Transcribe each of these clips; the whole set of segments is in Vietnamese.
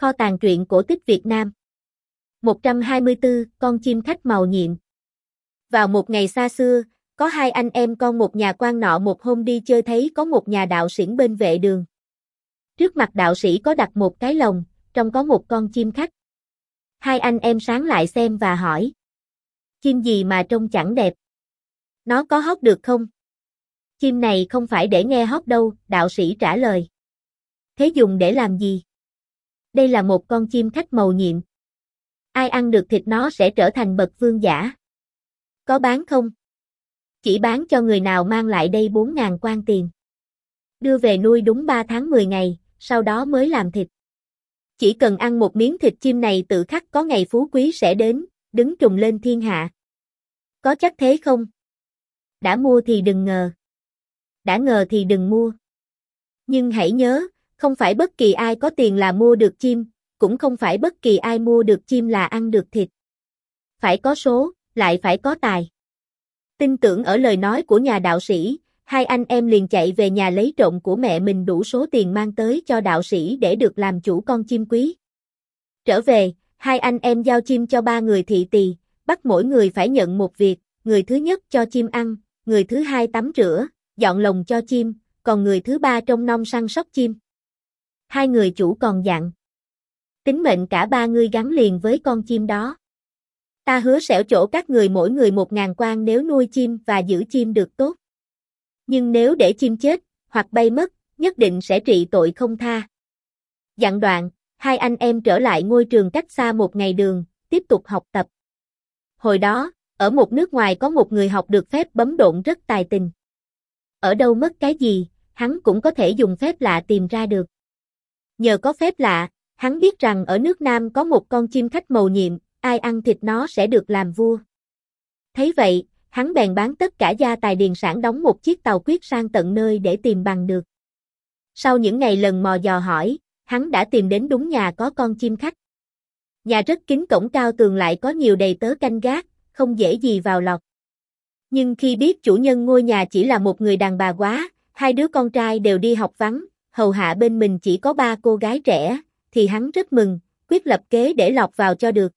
Kho tàng truyện cổ tích Việt Nam. 124, con chim khách màu nhiệm. Vào một ngày xa xưa, có hai anh em con một nhà quan nọ một hôm đi chơi thấy có một nhà đạo sĩ bên vệ đường. Trước mặt đạo sĩ có đặt một cái lồng, trong có một con chim khách. Hai anh em sáng lại xem và hỏi. Chim gì mà trông chẳng đẹp? Nó có hót được không? Chim này không phải để nghe hót đâu, đạo sĩ trả lời. Thế dùng để làm gì? Đây là một con chim khách màu nhiệm. Ai ăn được thịt nó sẽ trở thành bậc vương giả. Có bán không? Chỉ bán cho người nào mang lại đây 4.000 quan tiền. Đưa về nuôi đúng 3 tháng 10 ngày, sau đó mới làm thịt. Chỉ cần ăn một miếng thịt chim này tự khắc có ngày phú quý sẽ đến, đứng trùng lên thiên hạ. Có chắc thế không? Đã mua thì đừng ngờ. Đã ngờ thì đừng mua. Nhưng hãy nhớ, không phải bất kỳ ai có tiền là mua được chim, cũng không phải bất kỳ ai mua được chim là ăn được thịt. Phải có số, lại phải có tài. Tin tưởng ở lời nói của nhà đạo sĩ, hai anh em liền chạy về nhà lấy trộm của mẹ mình đủ số tiền mang tới cho đạo sĩ để được làm chủ con chim quý. Trở về, hai anh em giao chim cho 3 người thị tỳ, bắt mỗi người phải nhận một việc, người thứ nhất cho chim ăn, người thứ hai tắm rửa, dọn lồng cho chim, còn người thứ ba trông nom săn sóc chim. Hai người chủ còn dặn. Tính mệnh cả 3 ngươi gắn liền với con chim đó. Ta hứa sẽ chỗ các người mỗi người 1.000 quan nếu nuôi chim và giữ chim được tốt. Nhưng nếu để chim chết, hoặc bay mất, nhất định sẽ trị tội không tha. Dặn đoạn, hai anh em trở lại ngôi trường cách xa 1 ngày đường, tiếp tục học tập. Hồi đó, ở một nước ngoài có một người học được phép bấm độn rất tài tình. Ở đâu mất cái gì, hắn cũng có thể dùng phép lạ tìm ra được. Nhờ có phép lạ, hắn biết rằng ở nước Nam có một con chim khách màu nhiệm, ai ăn thịt nó sẽ được làm vua. Thấy vậy, hắn bèn bán tất cả gia tài điền sản đóng một chiếc tàu quyết sang tận nơi để tìm bằng được. Sau những ngày lần mò dò hỏi, hắn đã tìm đến đúng nhà có con chim khách. Nhà rất kín cổng cao tường lại có nhiều đầy tớ canh gác, không dễ gì vào lọt. Nhưng khi biết chủ nhân ngôi nhà chỉ là một người đàn bà quá, 2 đứa con trai đều đi học vắng, hầu hạ bên mình chỉ có 3 cô gái trẻ, thì hắn rất mừng, quyết lập kế để lọt vào cho được.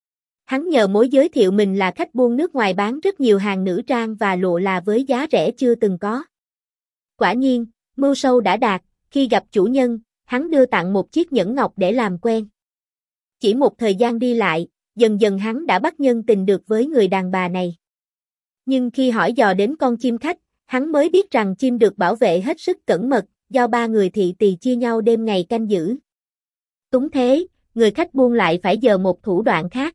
Hắn nhờ mối giới thiệu mình là khách buôn nước ngoài bán rất nhiều hàng nữ trang và lụa là với giá rẻ chưa từng có. Quả nhiên, mưu sâu đã đạt, khi gặp chủ nhân, hắn đưa tặng một chiếc nhẫn ngọc để làm quen. Chỉ một thời gian đi lại, dần dần hắn đã bắt nhân tình được với người đàn bà này. Nhưng khi hỏi dò đến con chim khách, hắn mới biết rằng chim được bảo vệ hết sức cẩn mật, do 3 người thị tỳ chia nhau đêm ngày canh giữ. Túng thế, người khách buôn lại phải dờ một thủ đoạn khác.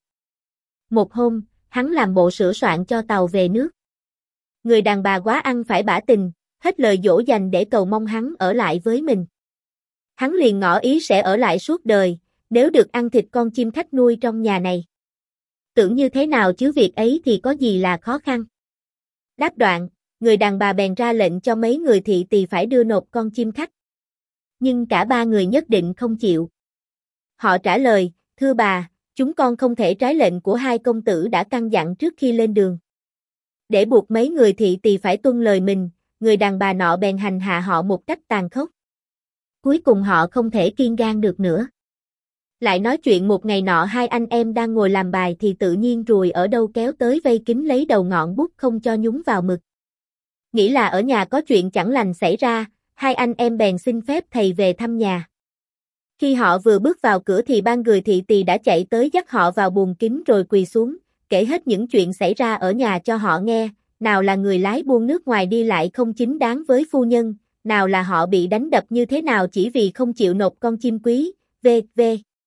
Một hôm, hắn làm bộ sửa soạn cho tàu về nước. Người đàn bà quá ăn phải bả tình, hết lời dỗ dành để cầu mong hắn ở lại với mình. Hắn liền ngỏ ý sẽ ở lại suốt đời, nếu được ăn thịt con chim khách nuôi trong nhà này. Tưởng như thế nào chứ việc ấy thì có gì là khó khăn. Đáp đoạn, người đàn bà bèn ra lệnh cho mấy người thị tỳ phải đưa nộp con chim khách. Nhưng cả 3 người nhất định không chịu. Họ trả lời, thưa bà, chúng con không thể trái lệnh của 2 công tử đã căn dặn trước khi lên đường. Để buộc mấy người thị tỳ phải tuân lời mình, người đàn bà nọ bèn hành hạ họ một cách tàn khốc. Cuối cùng họ không thể kiên gan được nữa. Lại nói chuyện một ngày nọ 2 anh em đang ngồi làm bài thì tự nhiên ruồi ở đâu kéo tới vây kín lấy đầu ngọn bút không cho nhúng vào mực. Nghĩ là ở nhà có chuyện chẳng lành xảy ra, 2 anh em bèn xin phép thầy về thăm nhà. Khi họ vừa bước vào cửa thì 3 người thị tỳ đã chạy tới dắt họ vào buồng kín rồi quỳ xuống, kể hết những chuyện xảy ra ở nhà cho họ nghe, nào là người lái buôn nước ngoài đi lại không chính đáng với phu nhân, nào là họ bị đánh đập như thế nào chỉ vì không chịu nộp con chim quý, v.v.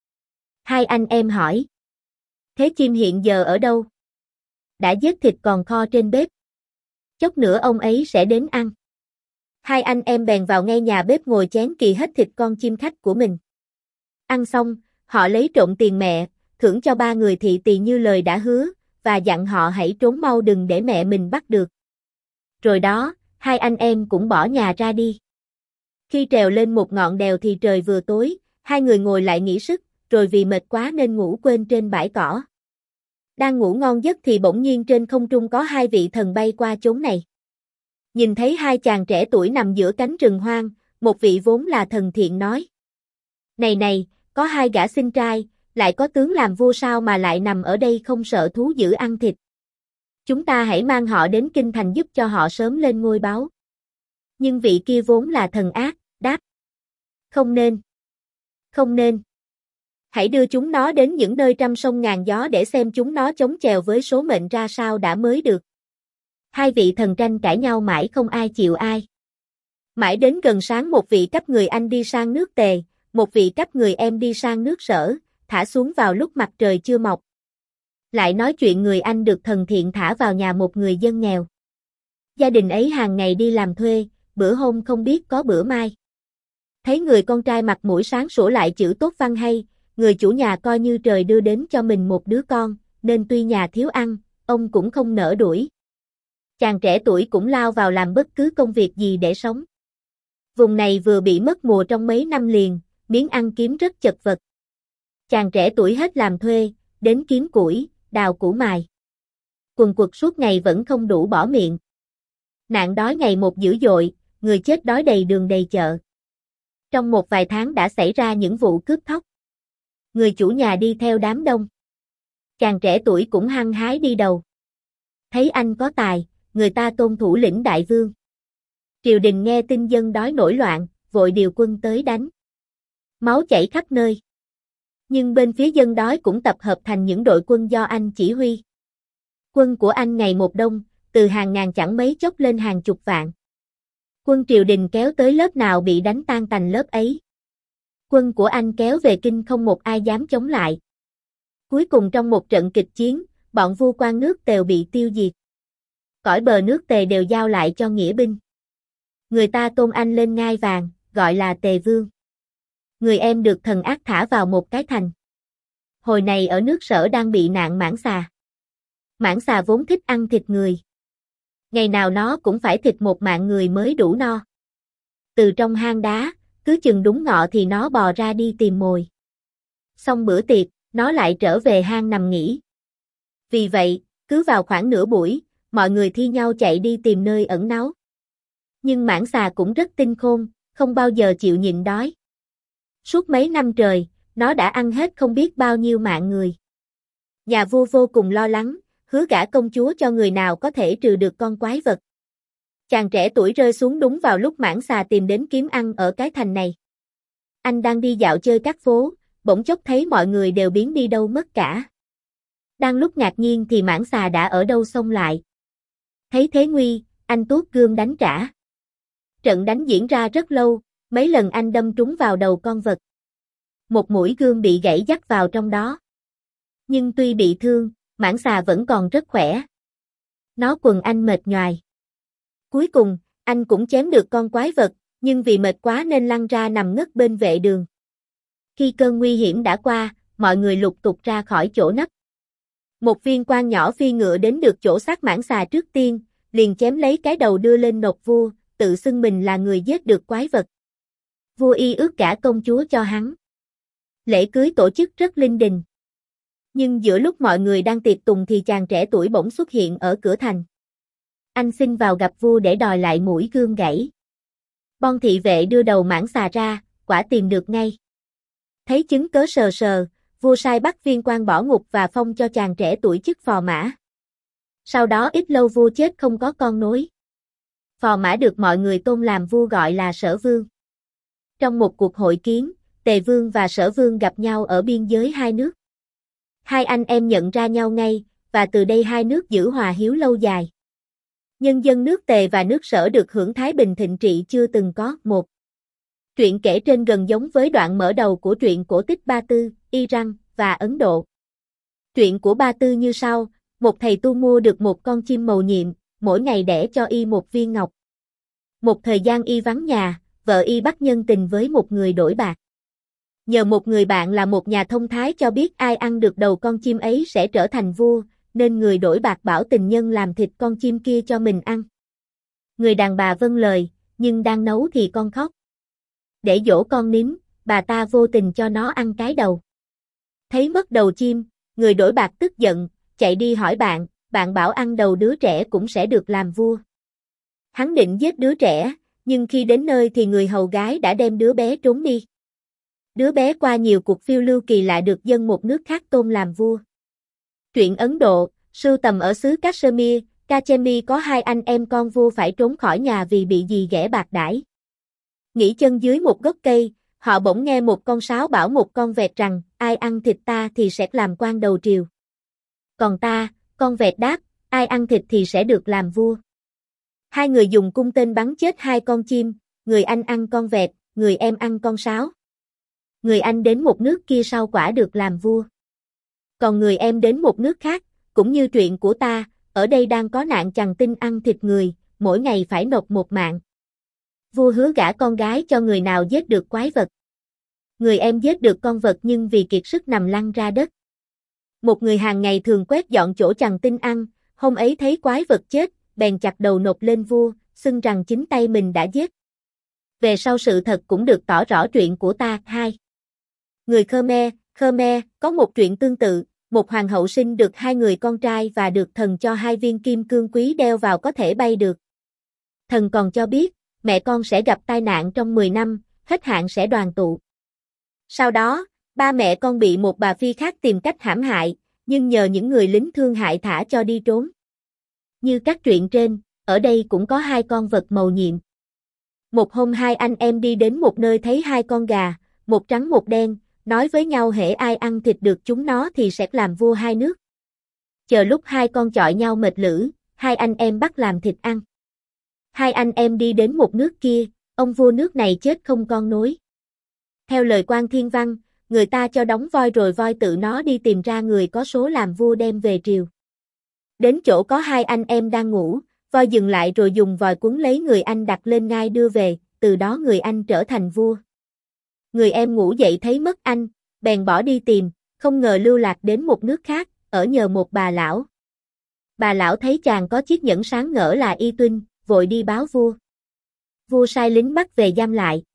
2 anh em hỏi. Thế chim hiện giờ ở đâu? Đã giết thịt còn kho trên bếp. Chốc nữa ông ấy sẽ đến ăn. 2 anh em bèn vào ngay nhà bếp ngồi chén kỳ hết thịt con chim khách của mình. Ăn xong, họ lấy trộm tiền mẹ, thưởng cho 3 người thị tỳ như lời đã hứa, và dặn họ hãy trốn mau đừng để mẹ mình bắt được. Rồi đó, 2 anh em cũng bỏ nhà ra đi. Khi trèo lên một ngọn đèo thì trời vừa tối, 2 người ngồi lại nghỉ sức, rồi vì mệt quá nên ngủ quên trên bãi cỏ. Đang ngủ ngon giấc thì bỗng nhiên trên không trung có 2 vị thần bay qua chốn này. Nhìn thấy 2 chàng trẻ tuổi nằm giữa cánh rừng hoang, một vị vốn là thần thiện nói. Này này, có hai gã sinh trai, lại có tướng làm vua sao mà lại nằm ở đây không sợ thú dữ ăn thịt. Chúng ta hãy mang họ đến kinh thành giúp cho họ sớm lên ngôi báu. Nhưng vị kia vốn là thần ác, đáp. Không nên. Không nên. Hãy đưa chúng nó đến những nơi trăm sông ngàn gió để xem chúng nó chống chèo với số mệnh ra sao đã mới được. Hai vị thần tranh cãi nhau mãi không ai chịu ai. Mãi đến gần sáng một vị cấp người Anh đi sang nước Tề, một vị cấp người em đi sang nước Sở, thả xuống vào lúc mặt trời chưa mọc. Lại nói chuyện người Anh được thần thiện thả vào nhà một người dân nghèo. Gia đình ấy hàng ngày đi làm thuê, bữa hôm không biết có bữa mai. Thấy người con trai mặt mũi sáng sủa lại chữ tốt văn hay, người chủ nhà coi như trời đưa đến cho mình một đứa con, nên tuy nhà thiếu ăn, ông cũng không nỡ đuổi. Chàng trẻ tuổi cũng lao vào làm bất cứ công việc gì để sống. Vùng này vừa bị mất mùa trong mấy năm liền, miếng ăn kiếm rất chật vật. Chàng trẻ tuổi hết làm thuê, đến kiếm củi, đào củ mài. Quần quật suốt ngày vẫn không đủ bỏ miệng. Nạn đói ngày một dữ dội, người chết đói đầy đường đầy chợ. Trong một vài tháng đã xảy ra những vụ cướp thóc. Người chủ nhà đi theo đám đông. Chàng trẻ tuổi cũng hăng hái đi đầu. Thấy anh có tài, người ta tôn thủ lĩnh đại vương. Triều đình nghe tin dân đói nổi loạn, vội điều quân tới đánh. Máu chảy khắp nơi. Nhưng bên phía dân đói cũng tập hợp thành những đội quân do anh chỉ huy. Quân của anh ngày một đông, từ hàng ngàn chẳng mấy chốc lên hàng chục vạn. Quân triều đình kéo tới lớp nào bị đánh tan tành lớp ấy. Quân của anh kéo về kinh không một ai dám chống lại. Cuối cùng trong một trận kịch chiến, bọn vua quan nước Tề bị tiêu diệt. Cõi bờ nước Tề đều giao lại cho nghĩa binh. Người ta tôn anh lên ngai vàng, gọi là Tề Vương. Người em được thần ác thả vào một cái thành. Hồi này ở nước Sở đang bị nạn mãng xà. Mãng xà vốn thích ăn thịt người. Ngày nào nó cũng phải thịt một mạng người mới đủ no. Từ trong hang đá, cứ chừng đúng ngọ thì nó bò ra đi tìm mồi. Xong bữa tiệc, nó lại trở về hang nằm nghỉ. Vì vậy, cứ vào khoảng nửa buổi, mọi người thi nhau chạy đi tìm nơi ẩn náu. Nhưng mãng xà cũng rất tinh khôn, không bao giờ chịu nhịn đói. Suốt mấy năm trời, nó đã ăn hết không biết bao nhiêu mạng người. Nhà vua vô cùng lo lắng, hứa gả công chúa cho người nào có thể trừ được con quái vật. Chàng trẻ tuổi rơi xuống đúng vào lúc mãng xà tìm đến kiếm ăn ở cái thành này. Anh đang đi dạo chơi các phố, bỗng chốc thấy mọi người đều biến đi đâu mất cả. Đang lúc ngạc nhiên thì mãng xà đã ở đâu xông lại. Thấy thế nguy, anh tuốt gươm đánh trả. Trận đánh diễn ra rất lâu, mấy lần anh đâm trúng vào đầu con vật. Một mũi gươm bị gãy dắt vào trong đó. Nhưng tuy bị thương, mãng xà vẫn còn rất khỏe. Nó quần anh mệt nhoài. Cuối cùng, anh cũng chém được con quái vật, nhưng vì mệt quá nên lăn ra nằm ngất bên vệ đường. Khi cơn nguy hiểm đã qua, mọi người lục tục ra khỏi chỗ nấp. Một viên quan nhỏ phi ngựa đến được chỗ xác mãng xà trước tiên, liền chém lấy cái đầu đưa lên nộp vua, tự xưng mình là người giết được quái vật. Vua y ước gả công chúa cho hắn. Lễ cưới tổ chức rất linh đình. Nhưng giữa lúc mọi người đang tiệc tùng thì chàng trẻ tuổi bỗng xuất hiện ở cửa thành. Anh xin vào gặp vua để đòi lại mũi gươm gãy. Bon thị vệ đưa đầu mãng xà ra, quả tìm được ngay. Thấy chứng cớ sờ sờ, vua sai bắt viên quan bỏ ngục và phong cho chàng trẻ tuổi chức phò mã. Sau đó ít lâu vua chết không có con nối. Phò mã được mọi người tôn làm vua gọi là Sở Vương. Trong một cuộc hội kiến, Tề Vương và Sở Vương gặp nhau ở biên giới hai nước. Hai anh em nhận ra nhau ngay, và từ đây hai nước giữ hòa hiếu lâu dài. Nhân dân nước Tề và nước Sở được hưởng thái bình thịnh trị chưa từng có. Một truyện kể trên gần giống với đoạn mở đầu của truyện cổ tích Ba Tư, Iran và Ấn Độ. Truyện của Ba Tư như sau: một thầy tu mua được một con chim mầu nhiệm, mỗi ngày đẻ cho y một viên ngọc. Một thời gian y vắng nhà, vợ y bắt nhân tình với một người đổi bạc. Nhờ một người bạn là một nhà thông thái cho biết ai ăn được đầu con chim ấy sẽ trở thành vua, nên người đổi bạc bảo tình nhân làm thịt con chim kia cho mình ăn. Người đàn bà vâng lời, nhưng đang nấu thì con khóc. Để dỗ con nín, bà ta vô tình cho nó ăn cái đầu. Thấy mất đầu chim, người đổi bạc tức giận, chạy đi hỏi bạn, bạn bảo ăn đầu đứa trẻ cũng sẽ được làm vua. Hắn định giết đứa trẻ, nhưng khi đến nơi thì người hầu gái đã đem đứa bé trốn đi. Đứa bé qua nhiều cuộc phiêu lưu kỳ lạ được dân một nước khác tôn làm vua. Truyện Ấn Độ, sưu tầm ở xứ Kashmir, Kachemi có hai anh em con vua phải trốn khỏi nhà vì bị dì ghẻ bạc đãi. Nghỉ chân dưới một gốc cây, họ bỗng nghe một con sáo bảo một con vẹt rằng, ai ăn thịt ta thì sẽ làm quan đầu triều. Còn ta, con vẹt đáp, ai ăn thịt thì sẽ được làm vua. Hai người dùng cung tên bắn chết hai con chim, người anh ăn con vẹt, người em ăn con sáo. Người anh đến một nước kia sau quả được làm vua. Còn người em đến một nước khác, cũng như chuyện của ta, ở đây đang có nạn chằn tinh ăn thịt người, mỗi ngày phải nộp một mạng. Vua hứa gả con gái cho người nào giết được quái vật. Người em giết được con vật nhưng vì kiệt sức nằm lăn ra đất. Một người hàng ngày thường quét dọn chỗ chằn tinh ăn, hôm ấy thấy quái vật chết, bèn chặt đầu nộp lên vua, xưng rằng chính tay mình đã giết. Về sau sự thật cũng được tỏ rõ chuyện của ta. 2. Người Khmer, có một chuyện tương tự, một hoàng hậu sinh được hai người con trai và được thần cho hai viên kim cương quý đeo vào có thể bay được. Thần còn cho biết, mẹ con sẽ gặp tai nạn trong 10 năm, hết hạn sẽ đoàn tụ. Sau đó, ba mẹ con bị một bà phi khác tìm cách hãm hại, nhưng nhờ những người lính thương hại thả cho đi trốn. Như các truyện trên, ở đây cũng có hai con vật mầu nhiệm. Một hôm hai anh em đi đến một nơi thấy hai con gà, một trắng một đen, nói với nhau hễ ai ăn thịt được chúng nó thì sẽ làm vua hai nước. Chờ lúc hai con chọi nhau mệt lử, hai anh em bắt làm thịt ăn. Hai anh em đi đến một nước kia, ông vua nước này chết không con nối. Theo lời quan thiên văn, người ta cho đóng voi rồi voi tự nó đi tìm ra người có số làm vua đem về triều. Đến chỗ có hai anh em đang ngủ, voi dừng lại rồi dùng vòi quấn lấy người anh đặt lên ngai đưa về, từ đó người anh trở thành vua. Người em ngủ dậy thấy mất anh, bèn bỏ đi tìm, không ngờ lưu lạc đến một nước khác, ở nhờ một bà lão. Bà lão thấy chàng có chiếc nhẫn sáng ngỡ là y tuynh, vội đi báo vua. Vua sai lính bắt về giam lại.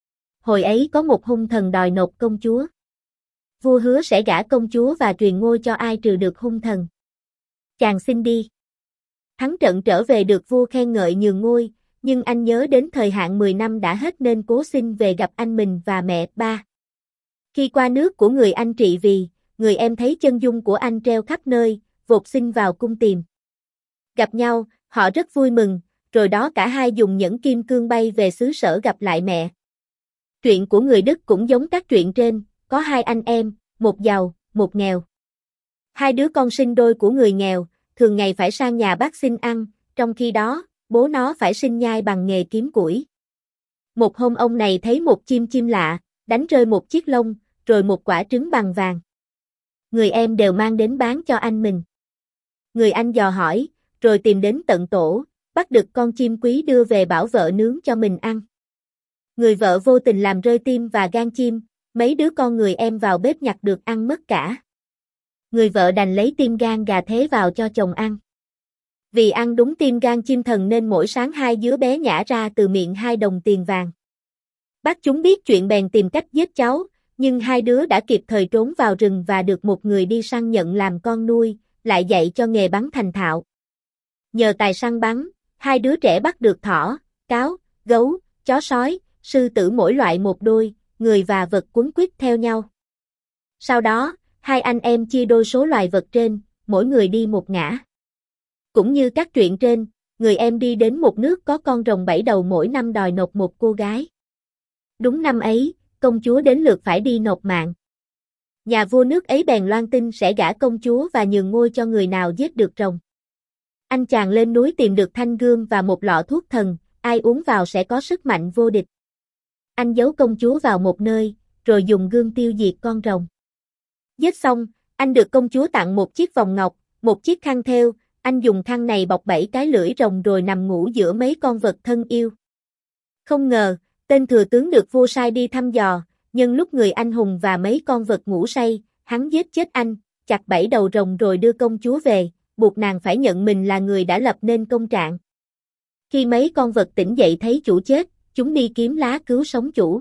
Hồi ấy có một hung thần đòi nộp công chúa. Vua hứa sẽ gả công chúa và truyền ngôi cho ai trừ được hung thần. Chàng xin đi. Thắng trận trở về được vua khen ngợi nhường ngôi, nhưng anh nhớ đến thời hạn 10 năm đã hết nên cố xin về gặp anh mình và mẹ. 3. Khi qua nước của người anh trị vì, người em thấy chân dung của anh treo khắp nơi, vột xin vào cung tìm. Gặp nhau, họ rất vui mừng, rồi đó cả hai dùng nhẫn kim cương bay về xứ sở gặp lại mẹ. Chuyện của người Đức cũng giống các chuyện trên, có hai anh em, một giàu, một nghèo. Hai đứa con sinh đôi của người nghèo, thường ngày phải sang nhà bác xin ăn, trong khi đó, bố nó phải sinh nhai bằng nghề kiếm củi. Một hôm ông này thấy một chim lạ, đánh rơi một chiếc lông, rồi một quả trứng bằng vàng. Người em đều mang đến bán cho anh mình. Người anh dò hỏi, rồi tìm đến tận tổ, bắt được con chim quý đưa về bảo vợ nướng cho mình ăn. Người vợ vô tình làm rơi tim và gan chim, mấy đứa con người em vào bếp nhặt được ăn mất cả. Người vợ đành lấy tim gan gà thế vào cho chồng ăn. Vì ăn đúng tim gan chim thần nên mỗi sáng hai đứa bé nhả ra từ miệng 2 đồng tiền vàng. Bác chúng biết chuyện bèn tìm cách giết cháu, nhưng hai đứa đã kịp thời trốn vào rừng và được một người đi săn nhận làm con nuôi, lại dạy cho nghề bắn thành thạo. Nhờ tài săn bắn, hai đứa trẻ bắt được thỏ, cáo, gấu, chó sói, sư tử mỗi loại một đôi, người và vật quấn quýt theo nhau. Sau đó, hai anh em chia đôi số loài vật trên, mỗi người đi một ngả. Cũng như các truyện trên, người em đi đến một nước có con rồng 7 đầu mỗi năm đòi nộp một cô gái. Đúng năm ấy, công chúa đến lượt phải đi nộp mạng. Nhà vua nước ấy bèn loan tin sẽ gả công chúa và nhường ngôi cho người nào giết được rồng. Anh chàng lên núi tìm được thanh gươm và một lọ thuốc thần, ai uống vào sẽ có sức mạnh vô địch. Anh giấu công chúa vào một nơi, rồi dùng gươm tiêu diệt con rồng. Giết xong, anh được công chúa tặng một chiếc vòng ngọc, một chiếc khăn thêu, anh dùng khăn này bọc 7 cái lưỡi rồng rồi nằm ngủ giữa mấy con vật thân yêu. Không ngờ, tên thừa tướng được vua sai đi thăm dò, nhân lúc người anh hùng và mấy con vật ngủ say, hắn giết chết anh, chặt 7 đầu rồng rồi đưa công chúa về, buộc nàng phải nhận mình là người đã lập nên công trạng. Khi mấy con vật tỉnh dậy thấy chủ chết, chúng đi kiếm lá cứu sống chủ.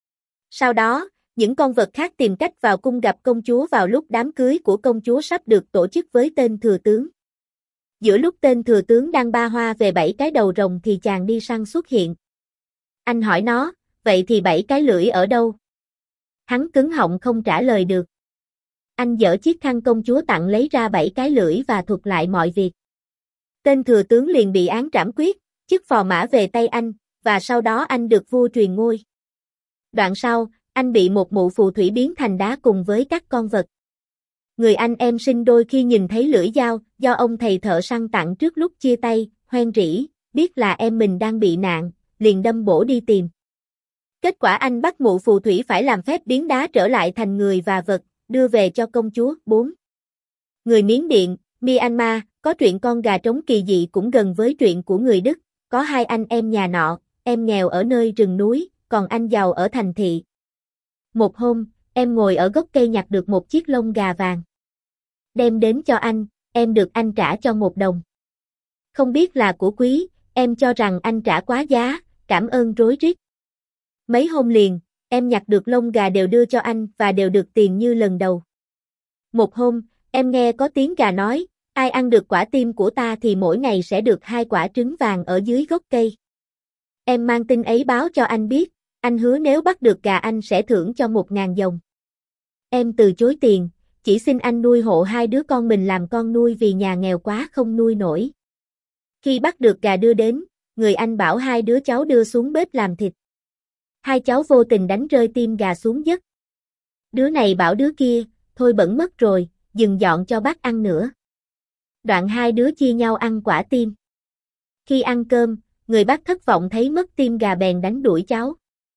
Sau đó, những con vật khác tìm cách vào cung gặp công chúa vào lúc đám cưới của công chúa sắp được tổ chức với tên thừa tướng. Giữa lúc tên thừa tướng đang ba hoa về 7 cái đầu rồng thì chàng đi săn xuất hiện. Anh hỏi nó, vậy thì 7 cái lưỡi ở đâu? Hắn cứng họng không trả lời được. Anh giở chiếc khăn công chúa tặng lấy ra 7 cái lưỡi và thuật lại mọi việc. Tên thừa tướng liền bị án trảm quyết, chức phò mã về tay anh, và sau đó anh được vua truyền ngôi. Đoạn sau, anh bị một mụ phù thủy biến thành đá cùng với các con vật. Người anh em sinh đôi khi nhìn thấy lưỡi dao do ông thầy thợ săn tặng trước lúc chia tay, hoen rỉ, biết là em mình đang bị nạn, liền đâm bổ đi tìm. Kết quả anh bắt mụ phù thủy phải làm phép biến đá trở lại thành người và vật, đưa về cho công chúa. 4. Người Miến Điện, Myanmar, có truyện con gà trống kỳ dị cũng gần với truyện của người Đức, có hai anh em nhà nọ, em nghèo ở nơi rừng núi, còn anh giàu ở thành thị. Một hôm, em ngồi ở gốc cây nhặt được một chiếc lông gà vàng. Đem đến cho anh, em được anh trả cho 1 đồng. Không biết là của quý, em cho rằng anh trả quá giá, cảm ơn rối rít. Mấy hôm liền, em nhặt được lông gà đều đưa cho anh và đều được tiền như lần đầu. Một hôm, em nghe có tiếng gà nói, ai ăn được quả tim của ta thì mỗi ngày sẽ được 2 quả trứng vàng ở dưới gốc cây. Em mang tin ấy báo cho anh biết, anh hứa nếu bắt được gà anh sẽ thưởng cho 1.000 dòng. Em từ chối tiền, chỉ xin anh nuôi hộ 2 đứa con mình làm con nuôi vì nhà nghèo quá không nuôi nổi. Khi bắt được gà đưa đến, người anh bảo 2 đứa cháu đưa xuống bếp làm thịt. 2 cháu vô tình đánh rơi tim gà xuống giấc. Đứa này bảo đứa kia, thôi bẩn mất rồi, dừng dọn cho bác ăn nữa. Đoạn 2 đứa chia nhau ăn quả tim. Khi ăn cơm, người bác thất vọng thấy mất tim gà bèn đánh đuổi cháu.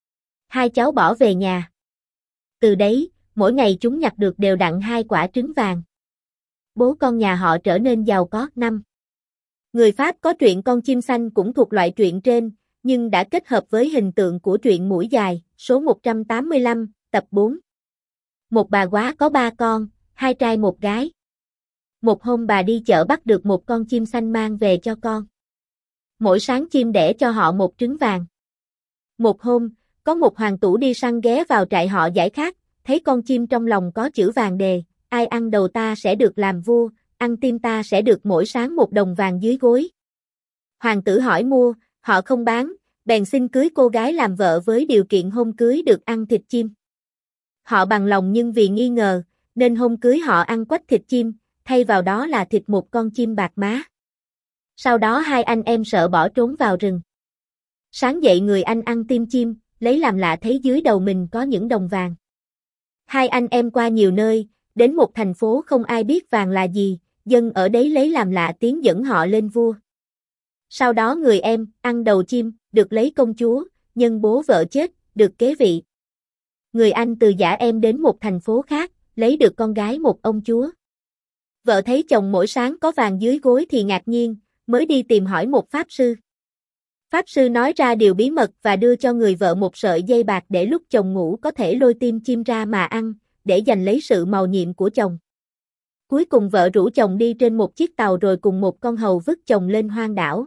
2 cháu bỏ về nhà. Từ đấy, mỗi ngày chúng nhặt được đều đặn 2 quả trứng vàng. Bố con nhà họ trở nên giàu có. 5. Người Pháp có truyện con chim xanh cũng thuộc loại truyện trên, nhưng đã kết hợp với hình tượng của truyện Mũi Dài, số 185, tập 4. Một bà quá có 3 con, 2 trai 1 gái. Một hôm bà đi chợ bắt được một con chim xanh mang về cho con. Mỗi sáng chim đẻ cho họ 1 trứng vàng. Một hôm, có một hoàng tủ đi săn ghé vào trại họ giải khát, thấy con chim trong lòng có chữ vàng đề, ai ăn đầu ta sẽ được làm vua, ăn tim ta sẽ được mỗi sáng 1 đồng vàng dưới gối. Hoàng tử hỏi mua, họ không bán, bèn xin cưới cô gái làm vợ với điều kiện hôm cưới được ăn thịt chim. Họ bằng lòng nhưng vì nghi ngờ, nên hôm cưới họ ăn quách thịt chim, thay vào đó là thịt một con chim bạc má. Sau đó 2 anh em sợ bỏ trốn vào rừng. Sáng dậy người anh ăn tim chim, lấy làm lạ thấy dưới đầu mình có những đồng vàng. 2 anh em qua nhiều nơi, đến một thành phố không ai biết vàng là gì, dân ở đấy lấy làm lạ tiến dẫn họ lên vua. Sau đó người em, ăn đầu chim, được lấy công chúa, nhân bố vợ chết, được kế vị. Người anh từ giả em đến một thành phố khác, lấy được con gái một ông chúa. Vợ thấy chồng mỗi sáng có vàng dưới gối thì ngạc nhiên, mới đi tìm hỏi một pháp sư. Pháp sư nói ra điều bí mật và đưa cho người vợ một sợi dây bạc để lúc chồng ngủ có thể lôi tim chim ra mà ăn, để giành lấy sự mầu nhiệm của chồng. Cuối cùng vợ rủ chồng đi trên một chiếc tàu rồi cùng một con hầu vứt chồng lên hoang đảo.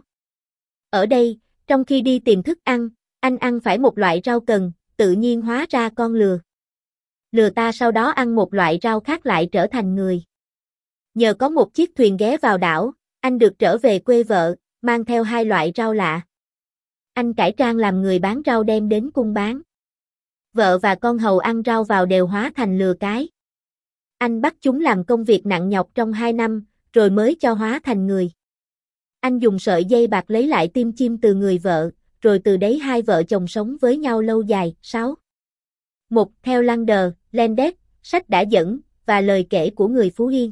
Ở đây, trong khi đi tìm thức ăn, anh ăn phải một loại rau cần, tự nhiên hóa ra con lừa. Lừa ta sau đó ăn một loại rau khác lại trở thành người. Nhờ có một chiếc thuyền ghé vào đảo, anh được trở về quê vợ, mang theo 2 loại rau lạ. Anh cải trang làm người bán rau đem đến cung bán. Vợ và con hầu ăn rau vào đều hóa thành lừa cái. Anh bắt chúng làm công việc nặng nhọc trong 2 năm, rồi mới cho hóa thành người. Anh dùng sợi dây bạc lấy lại tim chim từ người vợ, rồi từ đấy 2 vợ chồng sống với nhau lâu dài. 6. Một theo Lander, Landes, sách đã dẫn, và lời kể của người Phú Yên.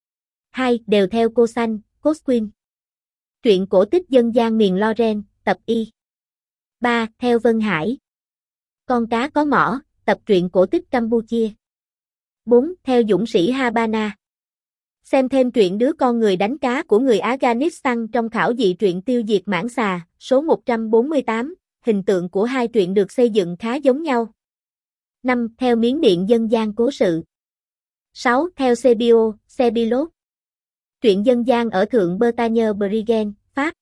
2. Đều theo cô Xanh, Cosquin. Truyện cổ tích dân gian miền Loren, tập Y. 3. Theo Vân Hải. Con cá có mỏ, tập truyện cổ tích Campuchia. 4. Theo dũng sĩ Habana. Xem thêm truyện Đứa con người đánh cá của người Afghanistan trong khảo dị truyện Tiêu diệt mãng xà, số 148, hình tượng của 2 truyện được xây dựng khá giống nhau. 5. Theo Miến Điện dân gian cố sự. 6. Theo Sebio, Sebilot. Truyện dân gian ở Thượng Bretagne, Brigen, Pháp.